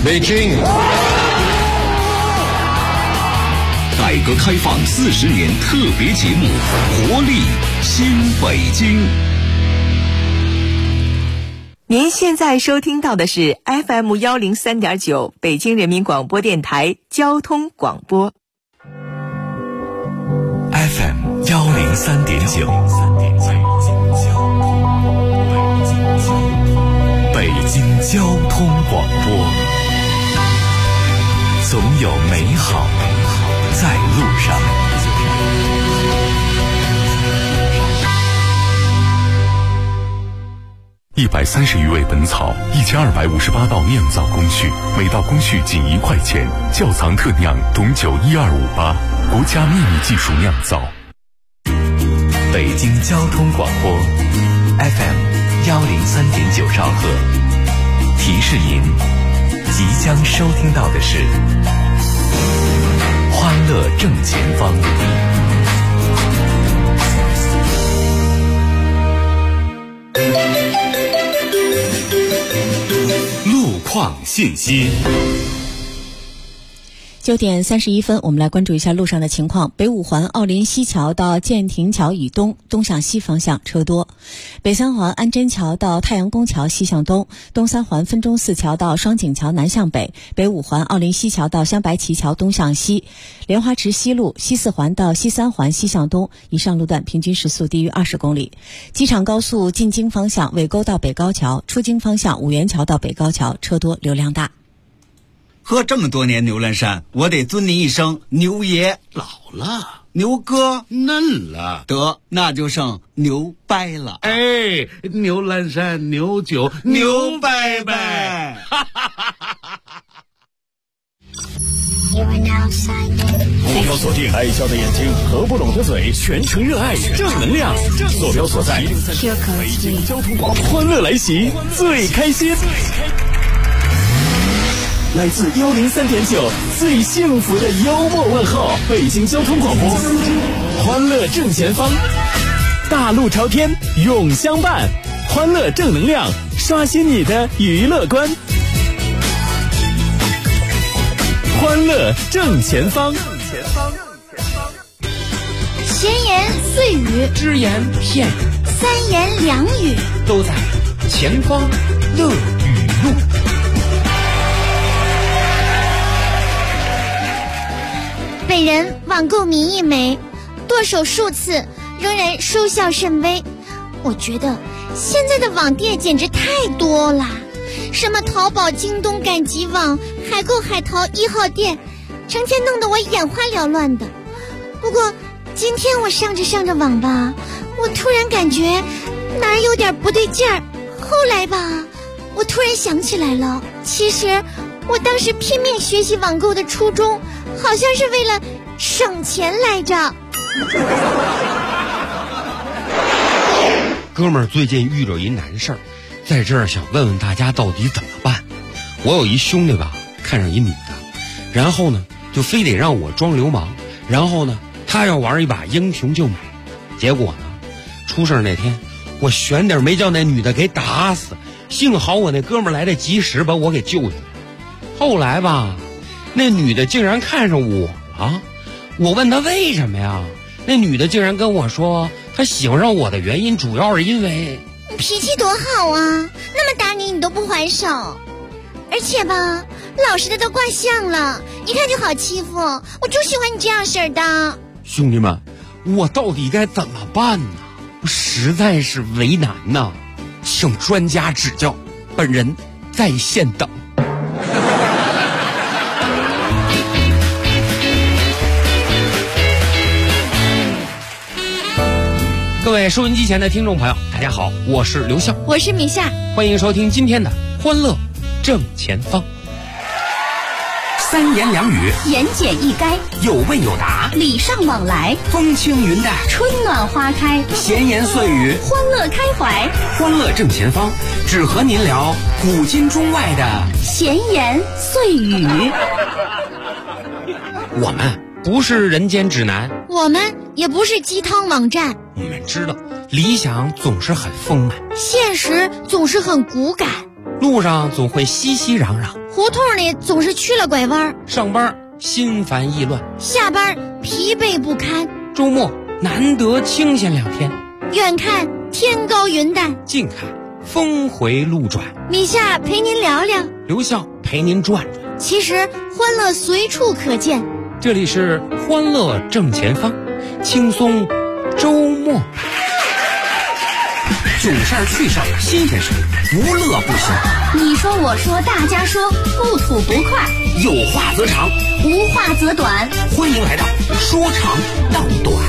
北京。 改革开放40年特别节目，活力新北京。 您现在收听到的是 FM 103.9北京人民广播电台交通广播。 FM 103.9，北京交通广播，总有美好在路上。130余味本草，1258道酿造工序，每道工序仅1块钱。窖藏特酿董酒12588，国家秘密技术酿造。北京交通广播 FM 103.9兆赫，提示您即将收听到的是欢乐正前方。路况信息。 9点31分，我们来关注一下路上的情况。北五环奥林西桥到建亭桥以东，东向西方向车多；北三环安贞桥到太阳宫桥西向东，东三环分钟寺桥到双井桥南向北，北五环奥林西桥到镶白旗桥东向西，莲花池西路西四环到西三环西向东，以上路段平均时速低于20公里。机场高速进京方向尾沟到北高桥，出京方向五元桥到北高桥车多流量大。 喝这么多年牛栏山，我得尊您一声牛爷。 老了， 牛哥嫩了， 得那就剩牛掰了。 哎，牛栏山牛酒牛掰掰。 目标锁定爱笑的眼睛和不拢的嘴，全程热爱正能量。坐标所在北京交通广播，欢乐来袭，最开心。来自103.9最幸福的幽默问候，北京交通广播，欢乐正前方，大路朝天永相伴，欢乐正能量，刷新你的娱乐观。欢乐正前方， 闲言碎语， 只言片语， 三言两语， 都在前方乐语录。 本人网购名一枚，剁手数次，仍然收效甚微。我觉得现在的网店简直太多了，什么淘宝、京东、赶集网、海购、海淘、1号店，成天弄得我眼花缭乱的。不过今天我上着网吧，我突然感觉哪儿有点不对劲儿。后来吧，我突然想起来了，其实我当时拼命学习网购的初衷好像是为了省钱来着。 哥们儿最近遇着一难事儿，在这儿想问问大家到底怎么办。我有一兄弟吧，看上一女的，然后呢就非得让我装流氓，然后呢他要玩一把英雄救美。结果呢出事那天我悬点没叫那女的给打死，幸好我那哥们儿来得及时把我给救下来。后来吧，那女的竟然看上我了，我问她为什么呀，那女的竟然跟我说她喜欢上我的原因主要是因为你脾气多好啊，那么打你都不还手，而且吧老实的都挂相了，一看就好欺负，我就喜欢你这样式儿的。 兄弟们，我到底该怎么办呢？我实在是为难呐，请专家指教，本人在线等。各位收音机前的听众朋友，大家好，我是刘笑， 我是米夏， 欢迎收听今天的欢乐正前方。 三言两语， 言简意赅， 有问有答， 礼尚往来， 风轻云淡， 春暖花开， 闲言碎语， 欢乐开怀。 欢乐正前方，只和您聊古今中外的闲言碎语。 我们不是人间指南， 我们也不是鸡汤网站， 我们知道理想总是很丰满， 现实总是很骨感。 路上总会熙熙攘攘， 胡同里总是曲了拐弯， 上班心烦意乱， 下班疲惫不堪， 周末难得清闲2天， 远看天高云淡， 近看峰回路转。 米夏陪您聊聊， 刘笑陪您转转。 其实欢乐随处可见， 这里是欢乐正前方，轻松周末。 囧事儿、趣事儿、新鲜事儿，无乐不休。 你说我说大家说，不吐不快， 有话则长， 无话则短。 欢迎来到说长道短。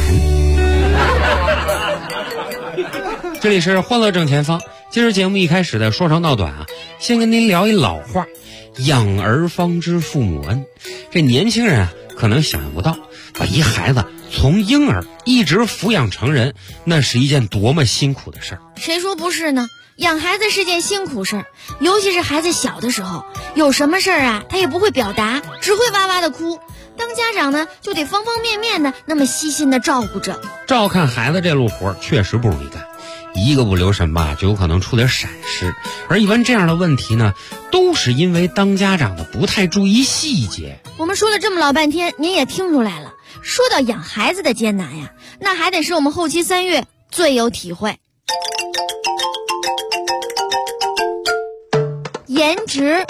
这里是欢乐正前方。今儿节目一开始的说长道短啊，先跟您聊一老话，养儿方知父母恩。这年轻人啊，可能想象不到，把一孩子从婴儿一直抚养成人，那是一件多么辛苦的事儿。 谁说不是呢？养孩子是件辛苦事儿，尤其是孩子小的时候，有什么事儿啊，他也不会表达，只会哇哇的哭。当家长呢，就得方方面面的那么细心的照顾着。 照看孩子这路活确实不容易干，一个不留神吧，就有可能出点闪失。而一般这样的问题呢，都是因为当家长的不太注意细节。 我们说了这么老半天，您也听出来了。说到养孩子的艰难呀，那还得是我们后期3月最有体会。颜值。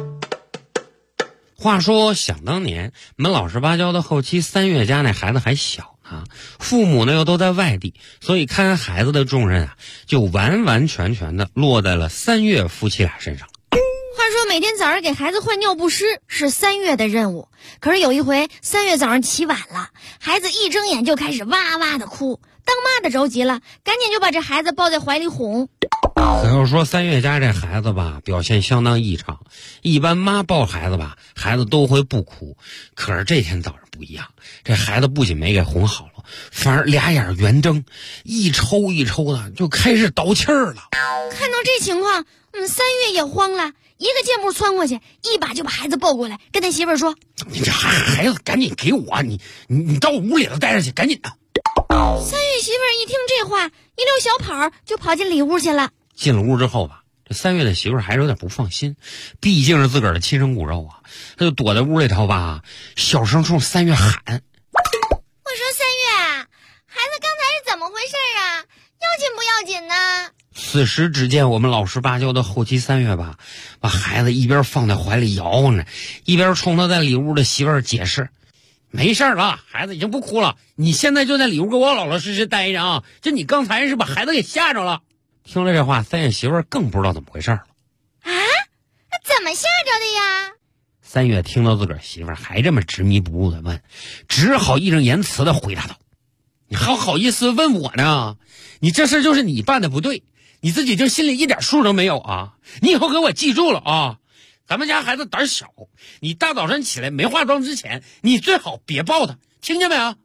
话说想当年，我们老实巴交的后期3月家那孩子还小啊，父母呢又都在外地，所以看孩子的重任啊，就完完全全的落在了3月夫妻俩身上。 话说每天早上给孩子换尿不湿是3月的任务，可是有一回3月早上起晚了，孩子一睁眼就开始哇哇的哭，当妈的着急了，赶紧就把这孩子抱在怀里哄。 可要说3月家这孩子吧，表现相当异常。一般妈抱孩子吧，孩子都会不哭，可是这天早上不一样，这孩子不仅没给哄好了，反而俩眼圆睁，一抽一抽的就开始倒气儿了。 看到这情况，3月也慌了，一个箭步窜过去，一把就把孩子抱过来，跟他媳妇儿说：“ 你这孩子赶紧给我，你到屋里头待着去，赶紧的。 ”3月媳妇儿一听这话，一溜小跑就跑进里屋去了。 进了屋之后吧，这3月的媳妇儿还是有点不放心，毕竟是自个儿的亲生骨肉啊，他就躲在屋里头吧，小声冲3月喊：“我说3月，孩子刚才是怎么回事啊？要紧不要紧呢？” 此时只见我们老实巴交的后期3月吧，把孩子一边放在怀里摇晃着，一边冲他在里屋的媳妇儿解释：“没事了，孩子已经不哭了，你现在就在里屋给我老老实实待着啊！这你刚才是把孩子给吓着了。”听了这话，3月媳妇儿更不知道怎么回事了。 啊？怎么吓着的呀 ？3月听到自个儿媳妇儿还这么执迷不悟的问，只好义正言辞的回答道：“你还好意思问我呢？你这事就是你办的不对，你自己就心里一点数都没有啊！你以后给我记住了啊！咱们家孩子胆小，你大早上起来没化妆之前，你最好别抱他，听见没有？”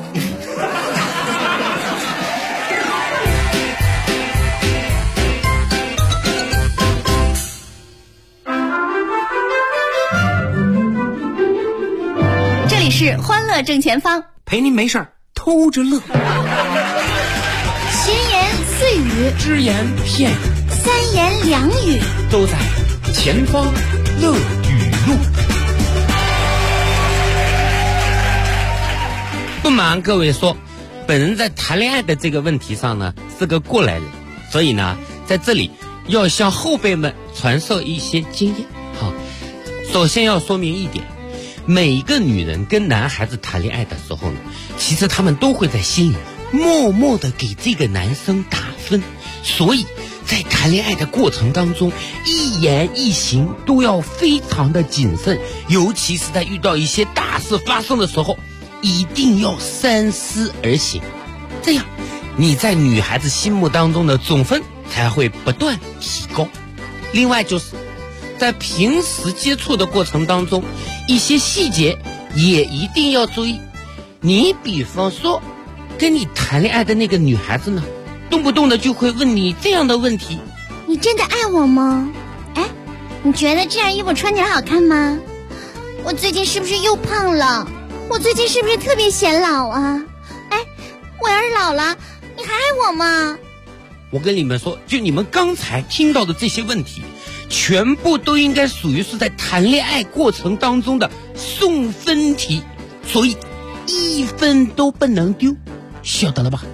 这里是欢乐正前方， 陪您没事儿偷着乐。 闲言碎语， 只言片语， 三言两语， 都在前方乐语录。不瞒各位说，本人在谈恋爱的这个问题上呢，是个过来人，所以呢，在这里要向后辈们传授一些经验。好，首先要说明一点，每一个女人跟男孩子谈恋爱的时候呢，其实他们都会在心里默默的给这个男生打分，所以在谈恋爱的过程当中，一言一行都要非常的谨慎，尤其是在遇到一些大事发生的时候，一定要三思而行，这样你在女孩子心目当中的总分才会不断提高。另外就是在平时接触的过程当中，一些细节也一定要注意。你比方说跟你谈恋爱的那个女孩子呢，动不动的就会问你这样的问题： 你真的爱我吗？哎，你觉得这样衣服穿起来好看吗？我最近是不是又胖了？我最近是不是特别显老啊？哎，我要是老了，你还爱我吗？ 我跟你们说，就你们刚才听到的这些问题， 全部都应该属于是在谈恋爱过程当中的送分题，所以1分都不能丢，晓得了吧？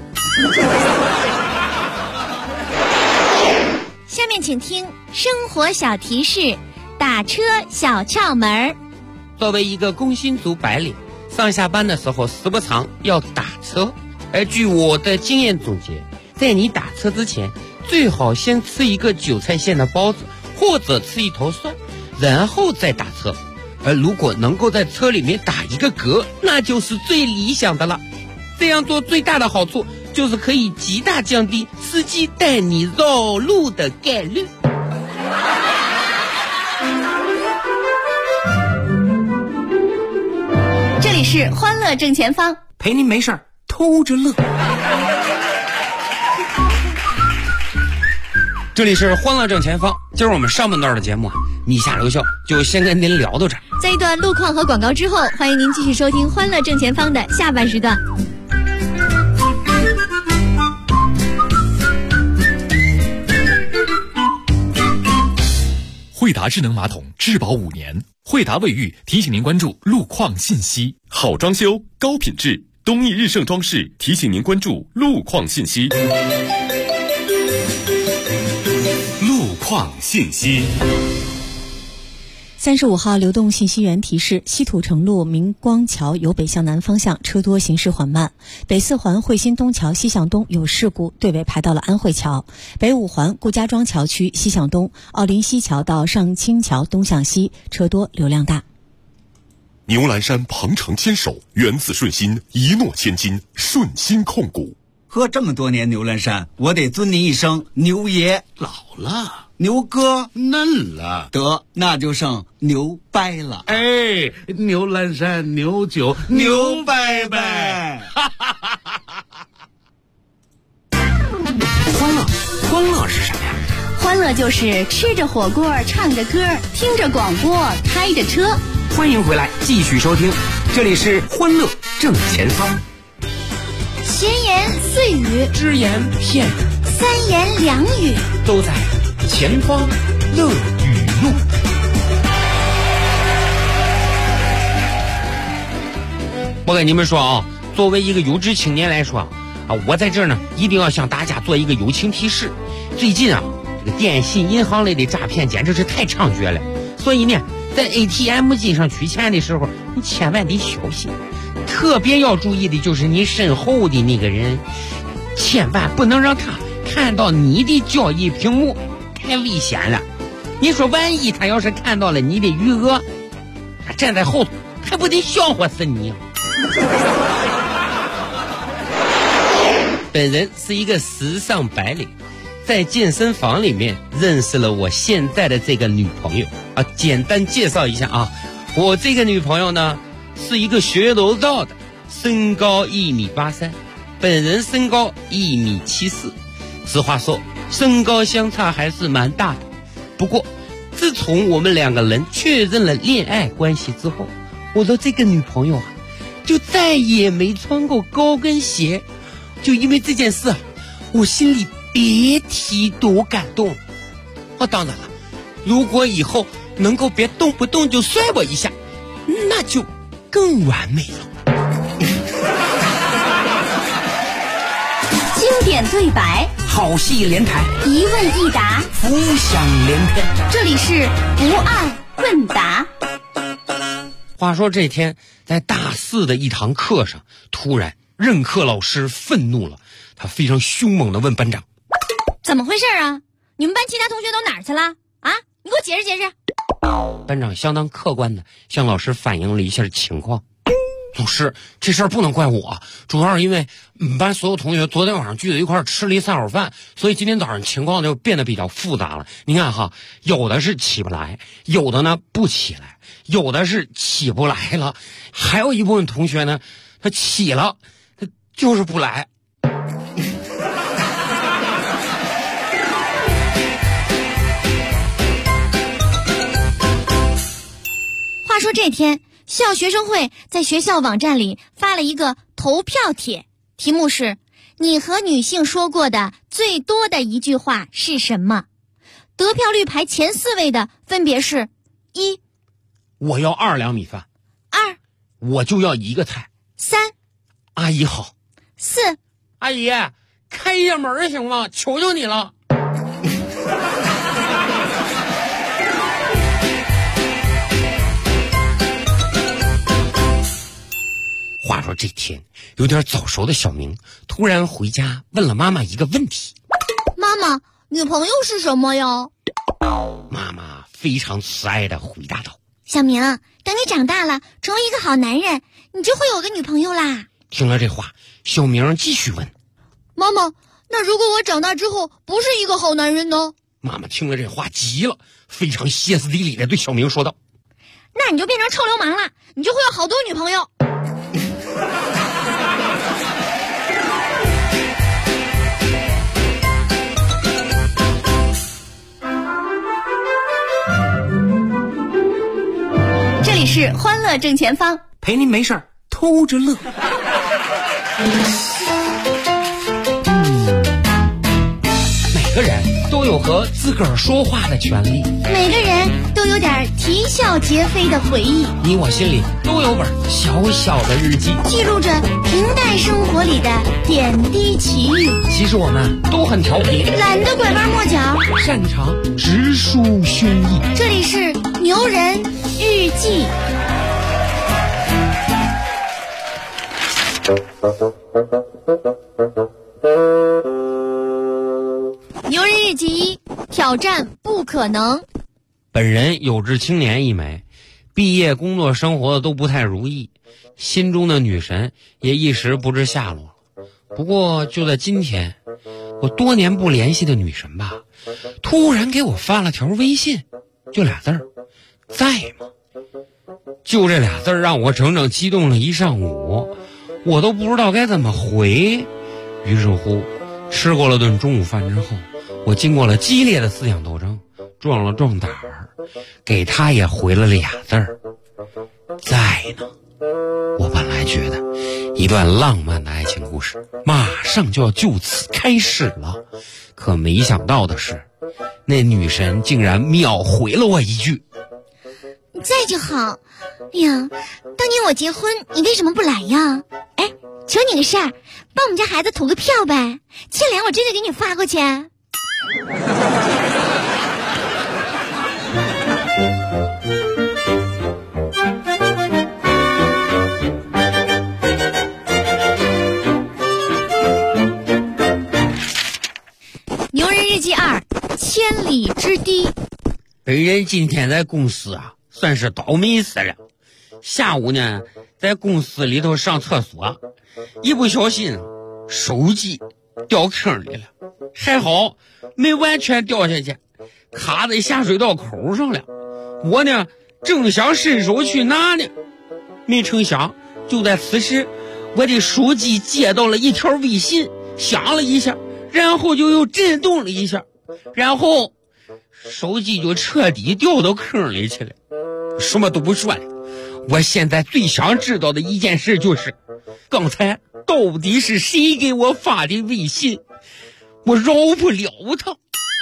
下面请听生活小提示，打车小窍门。 作为一个工薪族白领，上下班的时候时不常要打车。而据我的经验总结，在你打车之前，最好先吃一个韭菜馅的包子，或者吃一头蒜，然后再打车。而如果能够在车里面打一个嗝，那就是最理想的了。这样做最大的好处就是可以极大降低司机带你绕路的概率。 这里是欢乐正前方， 陪您没事偷着乐。 这里是欢乐正前方，今儿我们上半段的节目你下留校就先跟您聊到这儿。 在一段路况和广告之后，欢迎您继续收听欢乐正前方的下半时段。 惠达智能马桶质保5年，惠达卫浴提醒您关注路况信息。好装修高品质，东益日盛装饰提醒您关注路况信息。路况信息。 35号流动信息源提示，西土城路明光桥由北向南方向车多，行驶缓慢。北四环汇鑫东桥西向东有事故，队尾排到了安慧桥。北五环顾家庄桥区西向东，奥林西桥到上清桥东向西车多，流量大。 牛栏山鹏程牵手，缘字顺心，一诺千金，顺心控股。 喝这么多年牛栏山，我得尊您一声牛爷。 老了， 牛哥嫩了， 得那就剩牛掰了。 哎，牛栏山牛酒牛掰掰。 欢乐是什么呀？ 欢乐就是吃着火锅，唱着歌，听着广播，开着车。 欢迎回来，继续收听，这里是欢乐正前方。 闲言碎语， 只言片语， 三言两语， 都在前方乐语录。我跟你们说啊，作为一个有志青年来说我在这儿呢一定要向大家做一个友情提示。最近这个电信银行类的诈骗简直是太猖獗了，所以呢在 ATM 机上取钱的时候你千万得小心，特别要注意的就是你身后的那个人，千万不能让他看到你的交易屏幕，太危险了。你说万一他要是看到了你的余额，他站在后头还不得笑话死你。本人是一个时尚白领，在健身房里面认识了我现在的这个女朋友简单介绍一下我这个女朋友呢是一个学柔道的，身高1.83米，本人身高1.74米。实话说，身高相差还是蛮大的。不过自从我们两个人确认了恋爱关系之后，我的这个女朋友就再也没穿过高跟鞋。就因为这件事我心里别提多感动。当然了，如果以后能够别动不动就摔我一下，那就更完美了。 经典对白， 好戏连台， 一问一答， 浮想联翩。 这里是不二问答。 话说这天在大四的一堂课上，突然任课老师愤怒了，他非常凶猛地问班长： 怎么回事啊？你们班其他同学都哪儿去了啊？你给我解释解释。 班长相当客观地向老师反映了一下情况。老师，这事儿不能怪我，主要是因为我们班所有同学昨天晚上聚在一块儿吃了一3碗饭，所以今天早上情况就变得比较复杂了。你看有的是起不来，有的呢不起来，有的是起不来了，还有一部分同学呢他起了，他就是不来。 话说这天，校学生会在学校网站里发了一个投票帖，题目是你和女性说过的最多的一句话是什么？ 得票率排前4位的分别是：1， 我要2两米饭 ；2， 我就要1个菜 ；3， 阿姨好 ；4， 阿姨开一下门行吗？求求你了。话说这天，有点早熟的小明突然回家问了妈妈一个问题： 妈妈，女朋友是什么呀？ 妈妈非常慈爱地回答道： 小明，等你长大了，成为一个好男人，你就会有个女朋友啦。 听了这话，小明继续问： 妈妈，那如果我长大之后不是一个好男人呢？ 妈妈听了这话急了，非常歇斯底里地对小明说道： 那你就变成臭流氓了，你就会有好多女朋友。 这里是欢乐正前方， 陪您没事儿偷着乐。 每个人都有和自个儿说话的权利， 每个人都有点啼笑皆非的回忆， 你我心里都有本小小的日记， 记录着平淡生活里的点滴奇遇。 其实我们都很调皮， 懒得拐弯抹角， 擅长直抒胸臆。 这里是牛人日记。牛人日记1，挑战不可能。 本人有志青年一枚，毕业工作生活的都不太如意，心中的女神也一时不知下落。不过就在今天，我多年不联系的女神吧，突然给我发了条微信，就俩字儿，在吗？就这俩字儿让我整整激动了一上午，我都不知道该怎么回。于是乎，吃过了顿中午饭之后，我经过了激烈的思想斗争，壮了壮胆儿，给他也回了俩字儿，在呢。我本来觉得一段浪漫的爱情故事马上就要就此开始了，可没想到的是，那女神竟然秒回了我一句： 你在就好。哎呀，当年我结婚你为什么不来呀？哎，求你个事儿，帮我们家孩子投个票呗，签联我真的给你发过去。牛人日记2，千里之堤。 本人今天在公司算是倒霉死了。下午呢，在公司里头上厕所，一不小心手机掉坑里了，还好没完全掉下去，卡在下水道口上了。我呢正想伸手去拿呢，没成想就在此时，我的手机接到了一条微信，响了一下，然后就又震动了一下，然后手机就彻底掉到坑里去了。什么都不说了，我现在最想知道的一件事就是，刚才到底是谁给我发的微信？我饶不了他。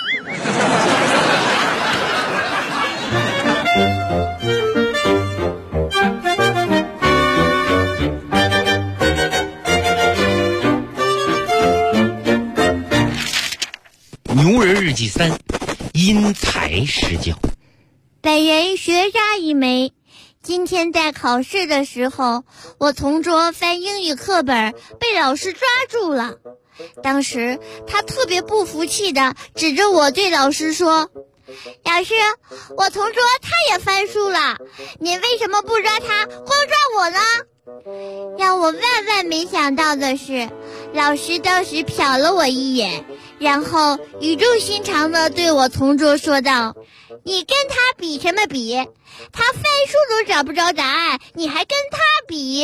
牛人日记3，因材施教。 本人学渣一枚。今天在考试的时候，我同桌翻英语课本被老师抓住了。当时他特别不服气的指着我对老师说：老师，我同桌他也翻书了，您为什么不抓他，光抓我呢？让我万万没想到的是，老师当时瞟了我一眼，然后语重心长地对我同桌说道：你跟他比什么比？他翻书都找不着答案，你还跟他比？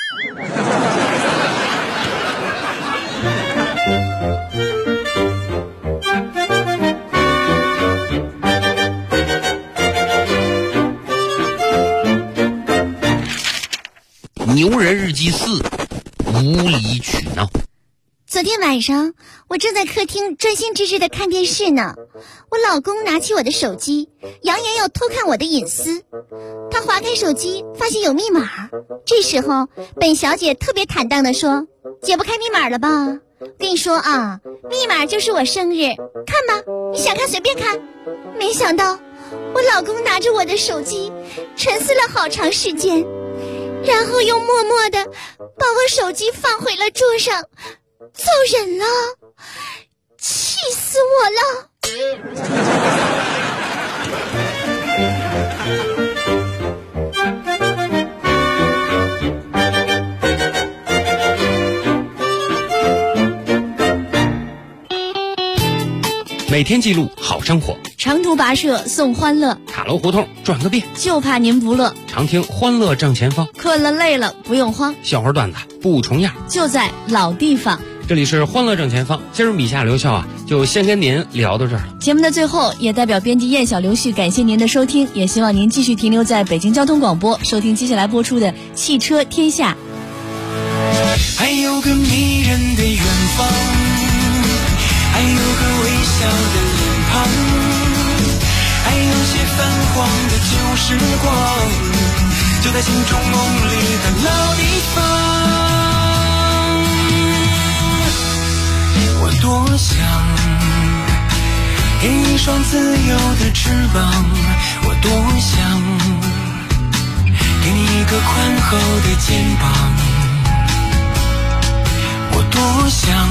牛人日记4，无理取闹。 昨天晚上我正在客厅专心致志地看电视呢， 我老公拿起我的手机，扬言要偷看我的隐私。他划开手机，发现有密码。这时候，本小姐特别坦荡地说：“解不开密码了吧？跟你说啊，密码就是我生日，看吧，你想看随便看。”没想到，我老公拿着我的手机，沉思了好长时间，然后又默默地把我手机放回了桌上，走人了，气死我了！ 每天记录好生活， 长途跋涉送欢乐， 塔楼胡同转个遍， 就怕您不乐。 常听欢乐正前方， 困了累了不用慌， 笑话段子不重样， 就在老地方。 这里是欢乐正前方，今儿米夏刘笑啊，就先跟您聊到这儿了。 节目的最后，也代表编辑燕小刘旭感谢您的收听，也希望您继续停留在北京交通广播，收听接下来播出的《汽车天下》。 还有个迷人的远方，还有个微笑的脸庞，还有些泛黄的旧时光，就在心中梦里的老地方。我多想给你一双自由的翅膀，我多想给你一个宽厚的肩膀，我多想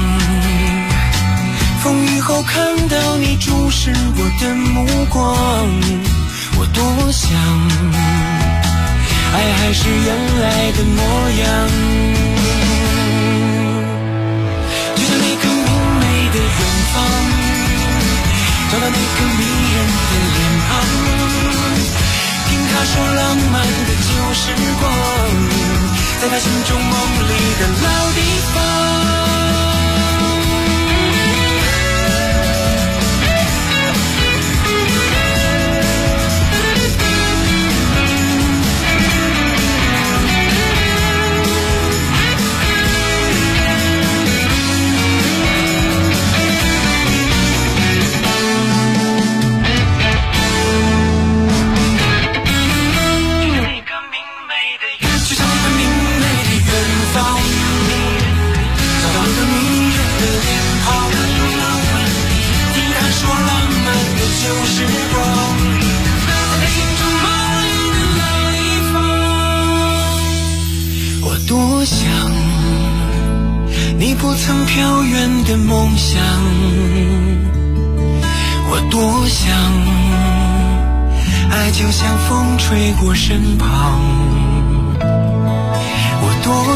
风雨后看到你注视我的目光，我多想爱还是原来的模样，就像那个明媚的远方，找到那个迷人的脸庞，听他说浪漫的旧时光，在他心中梦里的老地方。多想你不曾飘远的梦想，我多想爱就像风吹过身旁，我多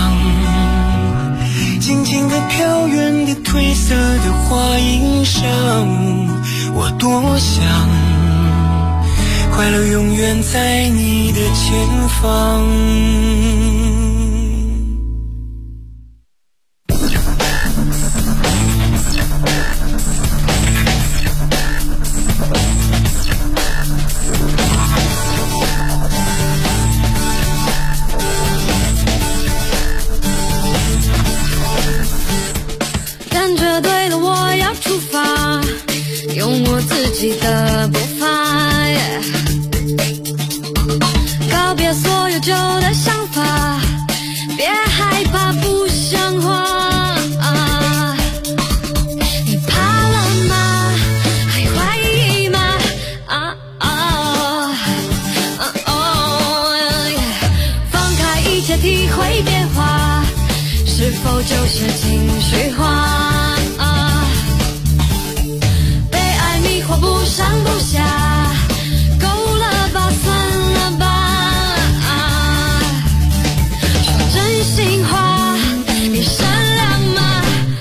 想静静地飘远的褪色的花衣裳，我多想快乐永远在你的前方。 感觉对了，我要出发，用我自己的步伐，告别所有旧的想法，别害怕不像话。你怕了吗？还怀疑吗？放开一切，体会变化，是否就是情绪化？被爱迷惑不上不下，够了吧，算了吧。说真心话，你善良吗？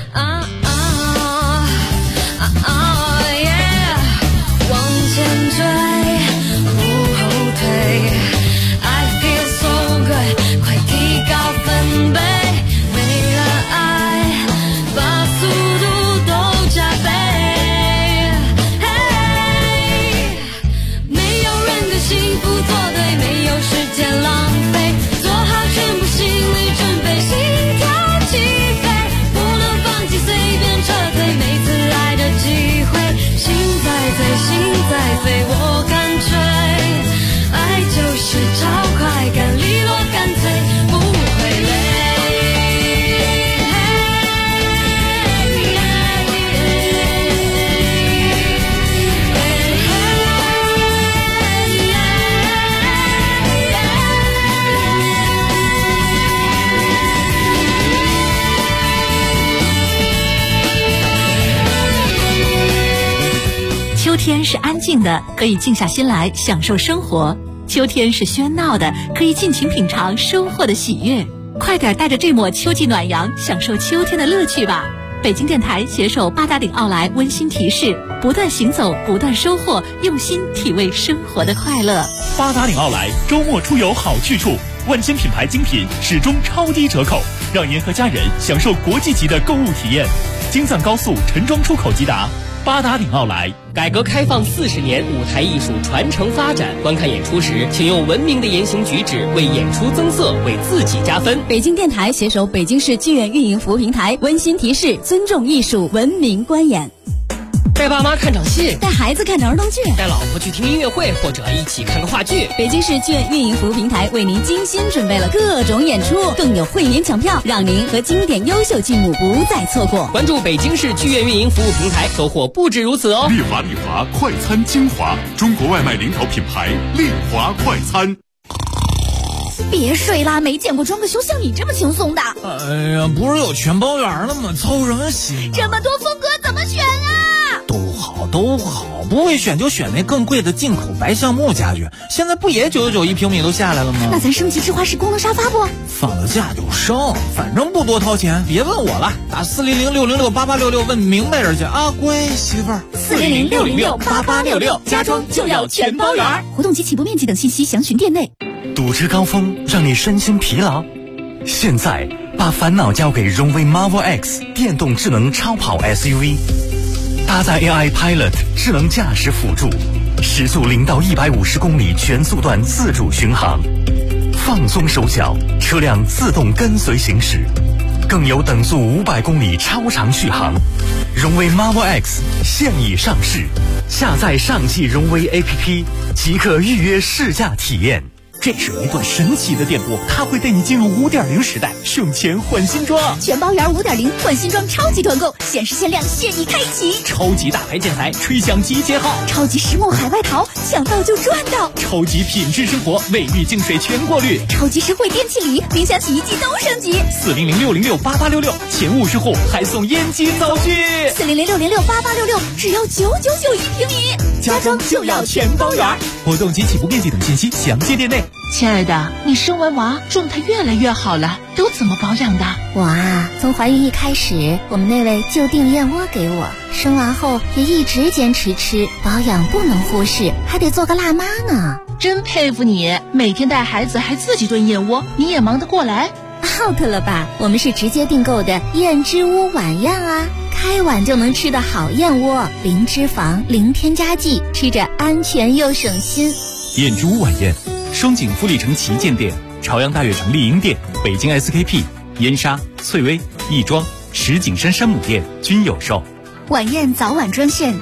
往前追，不后退。I feel so good， 快提高分贝。为了爱，把速度都加倍。 天是安静的，可以静下心来享受生活；秋天是喧闹的，可以尽情品尝收获的喜悦。快点带着这抹秋季暖阳，享受秋天的乐趣吧！北京电台携手八达岭奥莱温馨提示：不断行走，不断收获，用心体味生活的快乐。 八达岭奥莱周末出游好去处，万千品牌精品始终超低折扣，让您和家人享受国际级的购物体验。京藏高速陈庄出口即达，八达岭奥莱。 改革开放40年，舞台艺术传承发展。观看演出时，请用文明的言行举止为演出增色，为自己加分。 北京电台携手北京市剧院运营服务平台温馨提示：尊重艺术，文明观演。 带爸妈看场戏， 带孩子看儿童剧， 带老婆去听音乐会，或者一起看个话剧。 北京市剧院运营服务平台为您精心准备了各种演出，更有会员抢票，让您和经典优秀剧目不再错过。 关注北京市剧院运营服务平台，收获不止如此哦！ 丽华快餐精华，中国外卖领导品牌丽华快餐。 别睡啦，没见过装个修像你这么轻松的。 哎呀，不是有全包圆了吗？操什么心？ 这么多风格怎么选啊？ 都好，不会选就选那更贵的进口白橡木家具，现在不也999一平米都下来了吗？ 那咱升级智化式功能沙发不？ 放了假就升，反正不多掏钱，别问我了，打400-606-8866问明白人去啊，乖媳妇儿。 400-606-8866，家装就要全包圆。活动及起步面积等信息详询店内。 堵车高峰让你身心疲劳，现在把烦恼交给荣威 Marvel X 电动智能超跑 SUV， 搭载 AI Pilot 智能驾驶辅助，时速0到150公里全速段自主巡航，放松手脚，车辆自动跟随行驶，更有等速500公里超长续航。荣威 Marvel X 现已上市，下载上汽荣威 APP 即可预约试驾体验。 这是一段神奇的电波，它会带你进入5.0时代，省钱换新装。 全包圆5.0换新装超级团购，限时限量现已开启。 超级大牌建材，吹响集结号。 超级实木海外淘，抢到就赚到。 超级品质生活，卫浴净水全过滤。 超级实惠电器礼，冰箱洗衣机都升级。 400-606-8866，前50户还送烟机灶具。 400-606-8866，只要999一平米， 家装就要全包圆。活动及起步面积等信息详见店内。 亲爱的，你生完娃状态越来越好了，都怎么保养的？ 我啊，从怀孕一开始，我们那位就订燕窝给我，生完后也一直坚持吃，保养不能忽视，还得做个辣妈呢。 真佩服你，每天带孩子还自己炖燕窝，你也忙得过来 ？out 了吧，我们是直接订购的燕之屋晚宴啊，开碗就能吃的好燕窝，零脂肪，零添加剂，吃着安全又省心。 燕之屋晚宴，双井富力城旗舰店、朝阳大悦城丽婴店、北京 SKP、燕莎、翠微、亦庄、石景山山姆店均有售。 晚宴早晚专线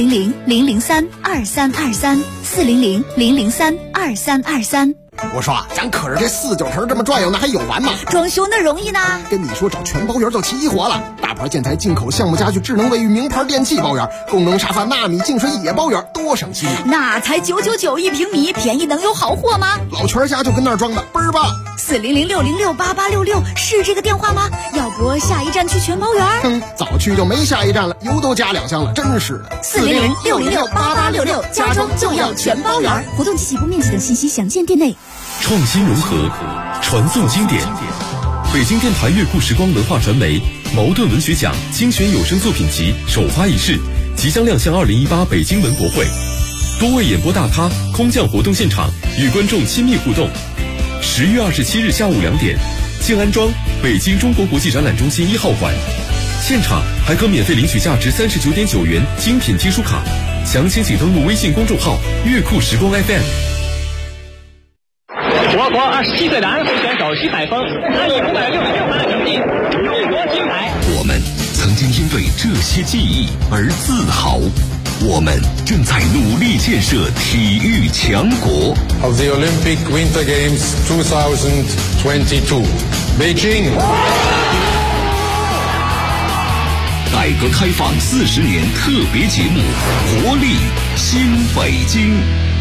400-003-2323，400-003-2323。 我说啊，咱可是这4-9成这么转悠，那还有完吗？ 装修那容易呢。 跟你说，找全包圆就齐活了，大牌建材、进口项目家具、智能卫浴、名牌电器包圆，功能沙发、纳米净水也包圆，多省心啊！ 那才999一平米，便宜能有好货吗？ 老全家就跟那儿装的，倍儿棒。 400-606-8866是这个电话吗？要不下一站去全包圆？ 早去就没下一站了，油都加2箱了，真是的。 400-606-8866，家装就要全包圆。活动及起步面积等信息详见店内。 创新融合，传颂经典。北京电台乐库时光文化传媒茅盾文学奖精选有声作品集首发仪式即将亮相2018北京文博会，多位演播大咖空降活动现场，与观众亲密互动。10月27日下午2点，静安庄北京中国国际展览中心1号馆，现场还可免费领取价值39.9元精品听书卡，详情请登录微信公众号乐库时光 FM。 我国27岁的安徽选手徐海峰，他以566分的成绩勇夺金牌。 我们曾经因为这些记忆而自豪，我们正在努力建设体育强国。 Of the Olympic Winter Games 2022, Beijing。 改革开放40年特别节目，活力新北京。